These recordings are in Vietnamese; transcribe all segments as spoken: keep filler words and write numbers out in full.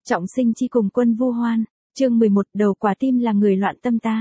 Trọng sinh chi cùng quân vu hoan, chương mười một, đầu quả tim là người loạn tâm ta.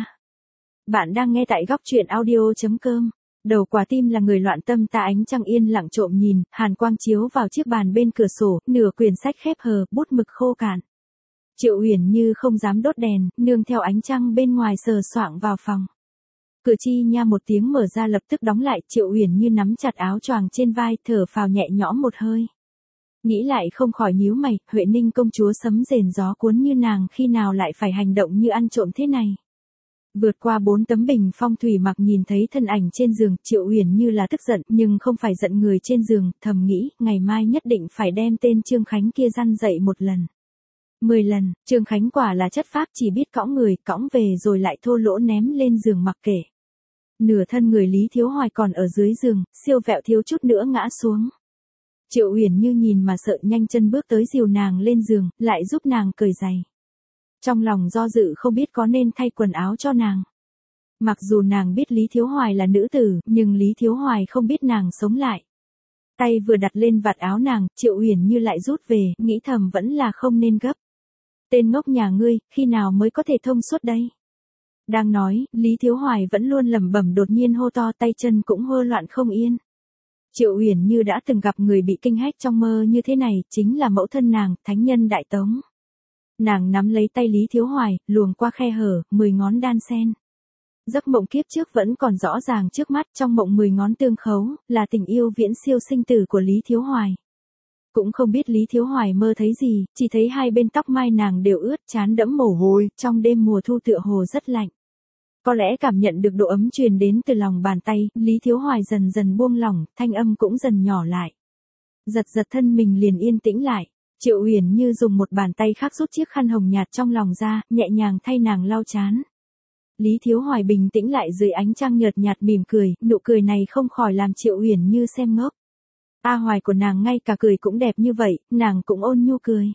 Bạn đang nghe tại góc truyện audio chấm com. Đầu quả tim là người loạn tâm ta. Ánh trăng yên lặng trộm nhìn, hàn quang chiếu vào chiếc bàn bên cửa sổ, nửa quyển sách khép hờ, bút mực khô cạn. Triệu Uyển Như không dám đốt đèn, nương theo ánh trăng bên ngoài sờ soạng vào phòng. Cửa chi nha một tiếng mở ra lập tức đóng lại. Triệu Uyển Như nắm chặt áo choàng trên vai, thở phào nhẹ nhõm một hơi. Nghĩ lại không khỏi nhíu mày, Huệ Ninh công chúa sấm rền gió cuốn như nàng khi nào lại phải hành động như ăn trộm thế này. Vượt qua bốn tấm bình phong thủy mặc nhìn thấy thân ảnh trên giường, Triệu Uyển Như là tức giận nhưng không phải giận người trên giường, thầm nghĩ, ngày mai nhất định phải đem tên Trương Khánh kia răn dậy một lần. Mười lần, Trương Khánh quả là chất phác, chỉ biết cõng người, cõng về rồi lại thô lỗ ném lên giường mặc kệ. Nửa thân người Lý Thiếu Hoài còn ở dưới giường, siêu vẹo thiếu chút nữa ngã xuống. Triệu Uyển Như nhìn mà sợ, nhanh chân bước tới dìu nàng lên giường, lại giúp nàng cởi giày. Trong lòng do dự không biết có nên thay quần áo cho nàng. Mặc dù nàng biết Lý Thiếu Hoài là nữ tử, nhưng Lý Thiếu Hoài không biết nàng sống lại. Tay vừa đặt lên vạt áo nàng, Triệu Uyển Như lại rút về, nghĩ thầm vẫn là không nên gấp. Tên ngốc nhà ngươi, khi nào mới có thể thông suốt đây? Đang nói, Lý Thiếu Hoài vẫn luôn lẩm bẩm, đột nhiên hô to, tay chân cũng hô loạn không yên. Triệu Uyển Như đã từng gặp người bị kinh hách trong mơ như thế này, chính là mẫu thân nàng, thánh nhân Đại Tống. Nàng nắm lấy tay Lý Thiếu Hoài, luồng qua khe hở, mười ngón đan sen. Giấc mộng kiếp trước vẫn còn rõ ràng trước mắt, trong mộng mười ngón tương khấu, là tình yêu viễn siêu sinh tử của Lý Thiếu Hoài. Cũng không biết Lý Thiếu Hoài mơ thấy gì, chỉ thấy hai bên tóc mai nàng đều ướt, trán đẫm mồ hôi, trong đêm mùa thu tựa hồ rất lạnh. Có lẽ cảm nhận được độ ấm truyền đến từ lòng bàn tay, Lý Thiếu Hoài dần dần buông lỏng, thanh âm cũng dần nhỏ lại. Giật giật thân mình liền yên tĩnh lại. Triệu Uyển Như dùng một bàn tay khác rút chiếc khăn hồng nhạt trong lòng ra, nhẹ nhàng thay nàng lau trán. Lý Thiếu Hoài bình tĩnh lại dưới ánh trăng nhợt nhạt mỉm cười, nụ cười này không khỏi làm Triệu Uyển Như xem ngốc. A Hoài của nàng ngay cả cười cũng đẹp như vậy, nàng cũng ôn nhu cười.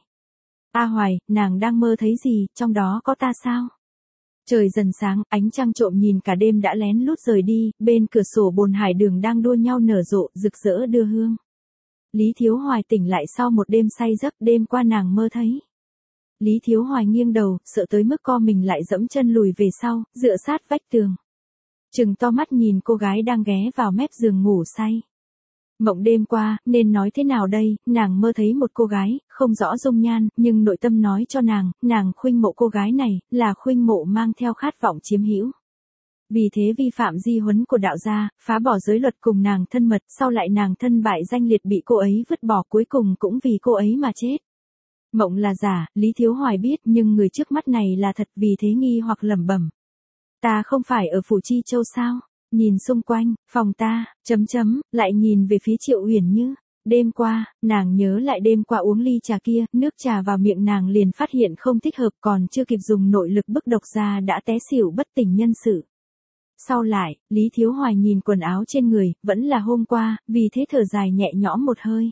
A Hoài, nàng đang mơ thấy gì, trong đó có ta sao? Trời dần sáng, ánh trăng trộm nhìn cả đêm đã lén lút rời đi, bên cửa sổ bồn hải đường đang đua nhau nở rộ, rực rỡ đưa hương. Lý Thiếu Hoài tỉnh lại sau một đêm say giấc, đêm qua nàng mơ thấy. Lý Thiếu Hoài nghiêng đầu, sợ tới mức co mình lại dẫm chân lùi về sau, dựa sát vách tường. Trừng to mắt nhìn cô gái đang ghé vào mép giường ngủ say. Mộng đêm qua, nên nói thế nào đây, nàng mơ thấy một cô gái, không rõ dung nhan, nhưng nội tâm nói cho nàng, nàng khuynh mộ cô gái này, là khuynh mộ mang theo khát vọng chiếm hữu. Vì thế vi phạm di huấn của đạo gia, phá bỏ giới luật cùng nàng thân mật, sau lại nàng thân bại danh liệt bị cô ấy vứt bỏ, cuối cùng cũng vì cô ấy mà chết. Mộng là giả, Lý Thiếu Hoài biết, nhưng người trước mắt này là thật, vì thế nghi hoặc lẩm bẩm. Ta không phải ở Phủ Chi Châu sao? Nhìn xung quanh, phòng ta, chấm chấm, lại nhìn về phía Triệu Uyển Như. Đêm qua, nàng nhớ lại đêm qua uống ly trà kia, nước trà vào miệng nàng liền phát hiện không thích hợp, còn chưa kịp dùng nội lực bức độc ra đã té xỉu bất tỉnh nhân sự. Sau lại, Lý Thiếu Hoài nhìn quần áo trên người, vẫn là hôm qua, vì thế thở dài nhẹ nhõm một hơi.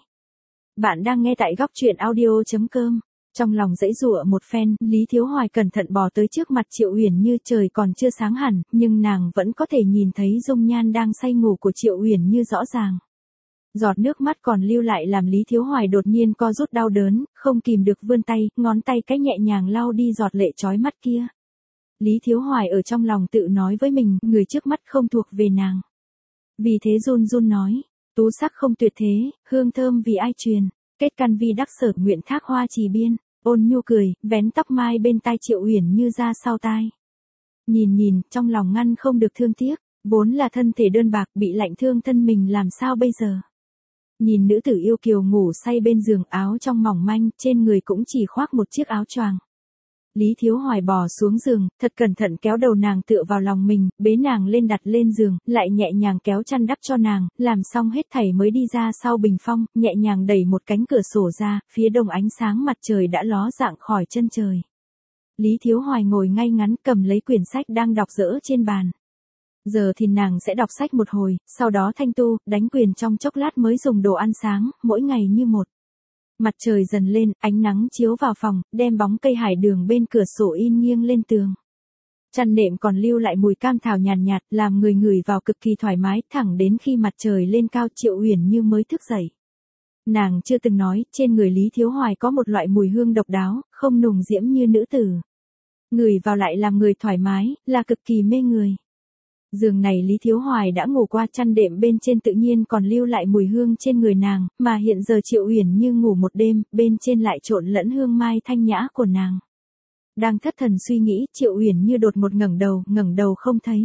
Bạn đang nghe tại góc truyện audio chấm com. Trong lòng dãy dụa một phen, Lý Thiếu Hoài cẩn thận bò tới trước mặt Triệu Uyển Như, trời còn chưa sáng hẳn, nhưng nàng vẫn có thể nhìn thấy dung nhan đang say ngủ của Triệu Uyển Như rõ ràng. Giọt nước mắt còn lưu lại làm Lý Thiếu Hoài đột nhiên co rút đau đớn, không kìm được vươn tay, ngón tay cái nhẹ nhàng lau đi giọt lệ chói mắt kia. Lý Thiếu Hoài ở trong lòng tự nói với mình, người trước mắt không thuộc về nàng. Vì thế run run nói, tú sắc không tuyệt thế, hương thơm vì ai truyền, kết căn vi đắc sở, nguyện thác hoa trì biên. Ôn nhu cười, vén tóc mai bên tai Triệu Uyển Như ra sau tai. Nhìn nhìn, trong lòng ngăn không được thương tiếc, vốn là thân thể đơn bạc bị lạnh thương thân mình làm sao bây giờ. Nhìn nữ tử yêu kiều ngủ say bên giường, áo trong mỏng manh, trên người cũng chỉ khoác một chiếc áo choàng. Lý Thiếu Hoài bò xuống giường, thật cẩn thận kéo đầu nàng tựa vào lòng mình, bế nàng lên đặt lên giường, lại nhẹ nhàng kéo chăn đắp cho nàng, làm xong hết thảy mới đi ra sau bình phong, nhẹ nhàng đẩy một cánh cửa sổ ra, phía đông ánh sáng mặt trời đã ló dạng khỏi chân trời. Lý Thiếu Hoài ngồi ngay ngắn cầm lấy quyển sách đang đọc dở trên bàn. Giờ thì nàng sẽ đọc sách một hồi, sau đó thanh tu, đánh quyền trong chốc lát mới dùng đồ ăn sáng, mỗi ngày như một. Mặt trời dần lên, ánh nắng chiếu vào phòng, đem bóng cây hải đường bên cửa sổ in nghiêng lên tường. Chăn nệm còn lưu lại mùi cam thảo nhàn nhạt, nhạt, làm người ngửi vào cực kỳ thoải mái, thẳng đến khi mặt trời lên cao Triệu Uyển Như mới thức dậy. Nàng chưa từng nói, trên người Lý Thiếu Hoài có một loại mùi hương độc đáo, không nùng diễm như nữ tử. Ngửi vào lại làm người thoải mái, là cực kỳ mê người. Giường này Lý Thiếu Hoài đã ngủ qua, chăn đệm bên trên tự nhiên còn lưu lại mùi hương trên người nàng, mà hiện giờ Triệu Uyển Như ngủ một đêm, bên trên lại trộn lẫn hương mai thanh nhã của nàng. Đang thất thần suy nghĩ, Triệu Uyển Như đột một ngẩng đầu, ngẩng đầu không thấy.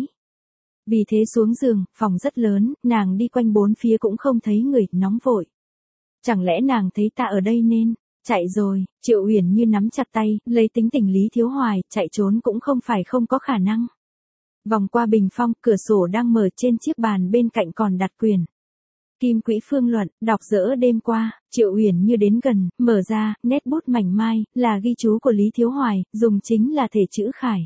Vì thế xuống giường, phòng rất lớn, nàng đi quanh bốn phía cũng không thấy người, nóng vội. Chẳng lẽ nàng thấy ta ở đây nên chạy rồi? Triệu Uyển Như nắm chặt tay, lấy tính tình Lý Thiếu Hoài, chạy trốn cũng không phải không có khả năng. Vòng qua bình phong, cửa sổ đang mở, trên chiếc bàn bên cạnh còn đặt quyển Kim Quỹ Phương Luận, đọc dỡ đêm qua. Triệu Uyển Như đến gần, mở ra, nét bút mảnh mai, là ghi chú của Lý Thiếu Hoài, dùng chính là thể chữ khải.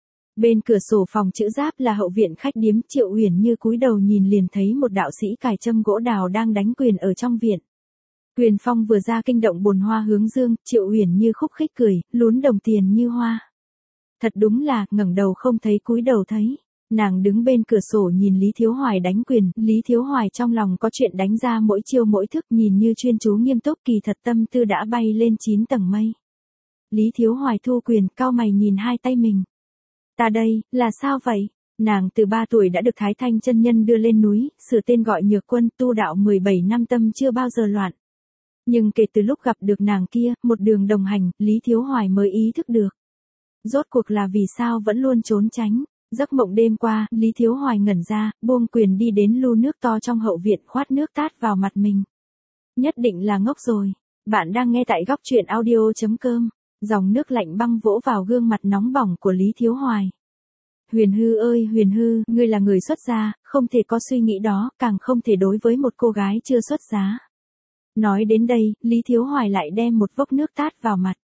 Bên cửa sổ phòng chữ giáp là hậu viện khách điếm. Triệu Uyển Như cúi đầu nhìn liền thấy một đạo sĩ cài châm gỗ đào đang đánh quyền ở trong viện. Quyền phong vừa ra kinh động bồn hoa hướng dương, Triệu Uyển Như khúc khích cười, lún đồng tiền như hoa. Thật đúng là, ngẩng đầu không thấy cúi đầu thấy. Nàng đứng bên cửa sổ nhìn Lý Thiếu Hoài đánh quyền, Lý Thiếu Hoài trong lòng có chuyện đánh ra mỗi chiêu mỗi thức, nhìn như chuyên chú nghiêm túc, kỳ thật tâm tư đã bay lên chín tầng mây. Lý Thiếu Hoài thu quyền, cau mày nhìn hai tay mình. Ta đây, là sao vậy? Nàng từ ba tuổi đã được Thái Thanh chân nhân đưa lên núi, sửa tên gọi Nhược Quân, tu đạo mười bảy năm tâm chưa bao giờ loạn. Nhưng kể từ lúc gặp được nàng kia, một đường đồng hành, Lý Thiếu Hoài mới ý thức được. Rốt cuộc là vì sao vẫn luôn trốn tránh. Giấc mộng đêm qua, Lý Thiếu Hoài ngẩn ra, buông quyền đi đến lu nước to trong hậu viện, khoát nước tát vào mặt mình. Nhất định là ngốc rồi. Bạn đang nghe tại góc truyện audio chấm com. Dòng nước lạnh băng vỗ vào gương mặt nóng bỏng của Lý Thiếu Hoài. Huyền Hư ơi Huyền Hư, ngươi là người xuất gia, không thể có suy nghĩ đó, càng không thể đối với một cô gái chưa xuất giá. Nói đến đây, Lý Thiếu Hoài lại đem một vốc nước tát vào mặt.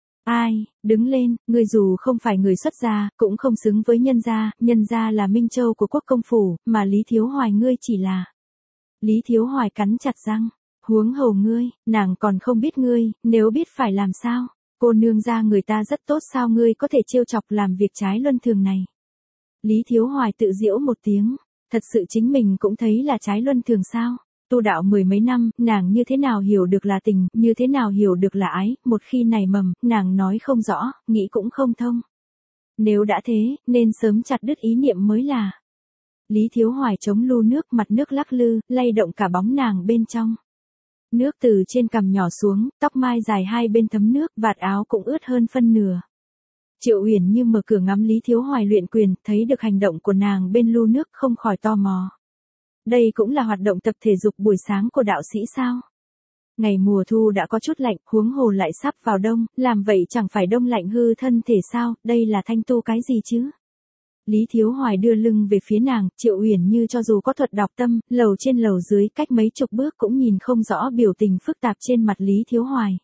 Ai, đứng lên, ngươi dù không phải người xuất gia, cũng không xứng với nhân gia, nhân gia là Minh Châu của quốc công phủ, mà Lý Thiếu Hoài ngươi chỉ là. Lý Thiếu Hoài cắn chặt răng, huống hồ ngươi, nàng còn không biết ngươi, nếu biết phải làm sao, cô nương gia người ta rất tốt sao ngươi có thể trêu chọc làm việc trái luân thường này. Lý Thiếu Hoài tự giễu một tiếng, thật sự chính mình cũng thấy là trái luân thường sao. Tu đạo mười mấy năm, nàng như thế nào hiểu được là tình, như thế nào hiểu được là ái, một khi nảy mầm, nàng nói không rõ, nghĩ cũng không thông. Nếu đã thế, nên sớm chặt đứt ý niệm mới là. Lý Thiếu Hoài chống lu nước, mặt nước lắc lư, lay động cả bóng nàng bên trong. Nước từ trên cằm nhỏ xuống, tóc mai dài hai bên thấm nước, vạt áo cũng ướt hơn phân nửa. Triệu Uyển Như mở cửa ngắm Lý Thiếu Hoài luyện quyền, thấy được hành động của nàng bên lu nước không khỏi tò mò. Đây cũng là hoạt động tập thể dục buổi sáng của đạo sĩ sao? Ngày mùa thu đã có chút lạnh, huống hồ lại sắp vào đông, làm vậy chẳng phải đông lạnh hư thân thể sao, đây là thanh tu cái gì chứ? Lý Thiếu Hoài đưa lưng về phía nàng, Triệu Uyển Như cho dù có thuật đọc tâm, lầu trên lầu dưới cách mấy chục bước cũng nhìn không rõ biểu tình phức tạp trên mặt Lý Thiếu Hoài.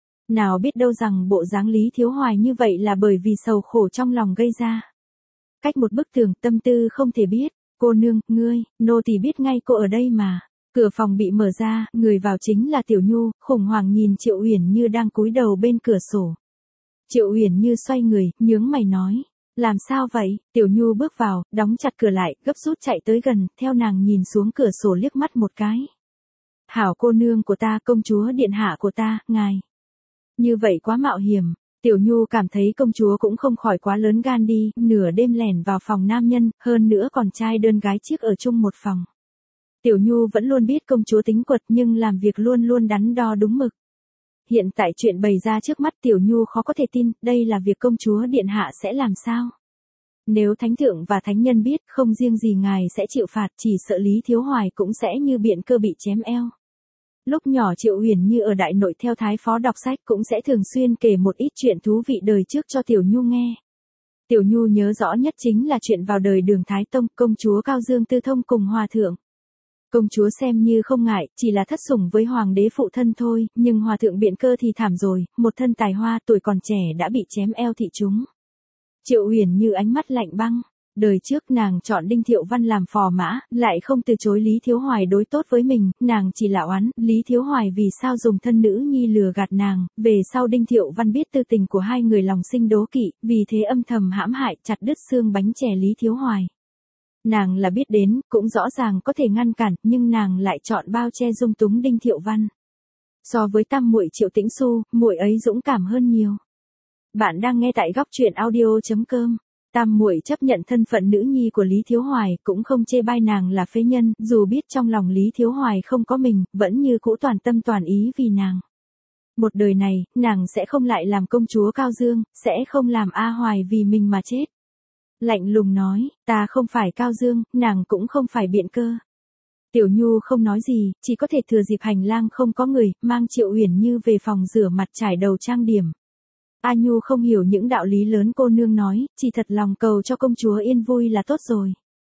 Nào biết đâu rằng bộ dáng Lý Thiếu Hoài như vậy là bởi vì sầu khổ trong lòng gây ra. Cách một bức tường, tâm tư không thể biết. Cô nương, ngươi, nô tỳ biết ngay cô ở đây mà. Cửa phòng bị mở ra, người vào chính là Tiểu Nhu, khủng hoảng nhìn Triệu Uyển Như đang cúi đầu bên cửa sổ. Triệu Uyển Như xoay người, nhướng mày nói, làm sao vậy? Tiểu Nhu bước vào, đóng chặt cửa lại, gấp rút chạy tới gần, theo nàng nhìn xuống cửa sổ liếc mắt một cái. Hảo cô nương của ta, công chúa điện hạ của ta, ngài. Như vậy quá mạo hiểm. Tiểu Nhu cảm thấy công chúa cũng không khỏi quá lớn gan đi, nửa đêm lẻn vào phòng nam nhân, hơn nữa còn trai đơn gái chiếc ở chung một phòng. Tiểu Nhu vẫn luôn biết công chúa tính quật nhưng làm việc luôn luôn đắn đo đúng mực. Hiện tại chuyện bày ra trước mắt Tiểu Nhu khó có thể tin, đây là việc công chúa điện hạ sẽ làm sao? Nếu thánh thượng và thánh nhân biết, không riêng gì ngài sẽ chịu phạt, chỉ sợ Lý Thiếu Hoài cũng sẽ như biện cơ bị chém eo. Lúc nhỏ Triệu Uyển Như ở đại nội theo thái phó đọc sách cũng sẽ thường xuyên kể một ít chuyện thú vị đời trước cho Tiểu Nhu nghe. Tiểu Nhu nhớ rõ nhất chính là chuyện vào đời Đường Thái Tông, công chúa Cao Dương Tư Thông cùng hòa thượng. Công chúa xem như không ngại, chỉ là thất sủng với hoàng đế phụ thân thôi, nhưng hòa thượng biện cơ thì thảm rồi, một thân tài hoa tuổi còn trẻ đã bị chém eo thị chúng. Triệu Uyển Như ánh mắt lạnh băng. Đời trước nàng chọn Đinh Thiệu Văn làm phò mã, lại không từ chối Lý Thiếu Hoài đối tốt với mình, nàng chỉ là oán, Lý Thiếu Hoài vì sao dùng thân nữ nhi lừa gạt nàng, về sau Đinh Thiệu Văn biết tư tình của hai người lòng sinh đố kỵ, vì thế âm thầm hãm hại chặt đứt xương bánh chè Lý Thiếu Hoài. Nàng là biết đến, cũng rõ ràng có thể ngăn cản, nhưng nàng lại chọn bao che dung túng Đinh Thiệu Văn. So với tam muội Triệu Tĩnh Xu, muội ấy dũng cảm hơn nhiều. Bạn đang nghe tại góc truyện audio.com. Tam muội chấp nhận thân phận nữ nhi của Lý Thiếu Hoài, cũng không chê bai nàng là phế nhân, dù biết trong lòng Lý Thiếu Hoài không có mình, vẫn như cũ toàn tâm toàn ý vì nàng. Một đời này, nàng sẽ không lại làm công chúa Cao Dương, sẽ không làm A Hoài vì mình mà chết. Lạnh lùng nói, ta không phải Cao Dương, nàng cũng không phải Biện Cơ. Tiểu Nhu không nói gì, chỉ có thể thừa dịp hành lang không có người, mang Triệu Uyển Như về phòng rửa mặt trải đầu trang điểm. A Nhu không hiểu những đạo lý lớn cô nương nói, chỉ thật lòng cầu cho công chúa yên vui là tốt rồi.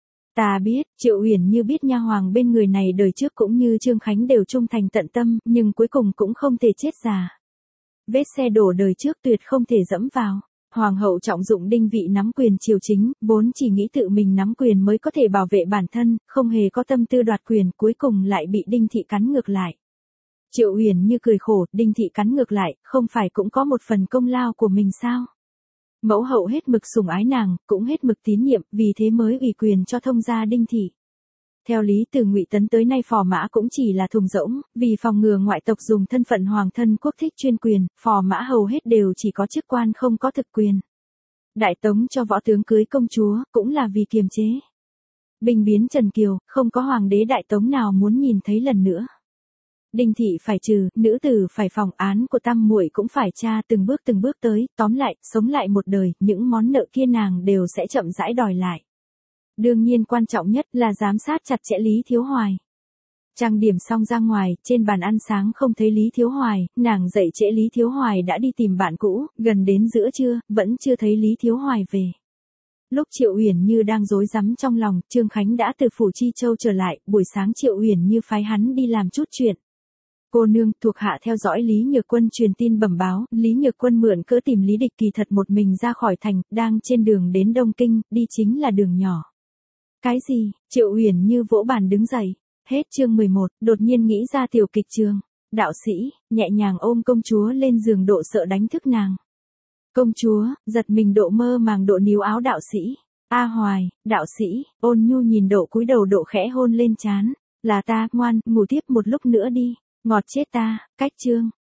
Ta biết, Triệu Uyển Như biết nha hoàng bên người này đời trước cũng như Trương Khánh đều trung thành tận tâm, nhưng cuối cùng cũng không thể chết già. Vết xe đổ đời trước tuyệt không thể dẫm vào. Hoàng hậu trọng dụng Đinh Vị nắm quyền triều chính, vốn chỉ nghĩ tự mình nắm quyền mới có thể bảo vệ bản thân, không hề có tâm tư đoạt quyền, cuối cùng lại bị Đinh Thị cắn ngược lại. Triệu Uyển Như cười khổ, Đinh Thị cắn ngược lại, không phải cũng có một phần công lao của mình sao? Mẫu hậu hết mực sủng ái nàng, cũng hết mực tín nhiệm, vì thế mới ủy quyền cho thông gia Đinh Thị. Theo lý từ Ngụy Tấn tới nay phò mã cũng chỉ là thùng rỗng, vì phòng ngừa ngoại tộc dùng thân phận hoàng thân quốc thích chuyên quyền, phò mã hầu hết đều chỉ có chức quan không có thực quyền. Đại Tống cho võ tướng cưới công chúa, cũng là vì kiềm chế. Binh biến Trần Kiều, không có hoàng đế Đại Tống nào muốn nhìn thấy lần nữa. Đinh Thị phải trừ, nữ tử phải phòng, án của tam muội cũng phải tra, từng bước từng bước tới, tóm lại, sống lại một đời, những món nợ kia nàng đều sẽ chậm rãi đòi lại. Đương nhiên quan trọng nhất là giám sát chặt chẽ Lý Thiếu Hoài. Trang điểm xong ra ngoài, trên bàn ăn sáng không thấy Lý Thiếu Hoài, nàng dậy trễ Lý Thiếu Hoài đã đi tìm bạn cũ, gần đến giữa trưa, vẫn chưa thấy Lý Thiếu Hoài về. Lúc Triệu Uyển Như đang rối rắm trong lòng, Trương Khánh đã từ phủ Chi Châu trở lại, buổi sáng Triệu Uyển Như phái hắn đi làm chút chuyện. Cô nương, thuộc hạ theo dõi Lý Nhược Quân truyền tin bẩm báo, Lý Nhược Quân mượn cỡ tìm Lý Địch kỳ thật một mình ra khỏi thành, đang trên đường đến Đông Kinh, đi chính là đường nhỏ. Cái gì? Triệu Uyển Như vỗ bàn đứng dậy. Hết chương mười một, đột nhiên nghĩ ra tiểu kịch trường. Đạo sĩ, nhẹ nhàng ôm công chúa lên giường độ sợ đánh thức nàng. Công chúa, giật mình độ mơ màng độ níu áo đạo sĩ. A Hoài, đạo sĩ, ôn nhu nhìn độ cúi đầu độ khẽ hôn lên trán. Là ta, ngoan, ngủ tiếp một lúc nữa đi. Ngọt chết ta, cách chương.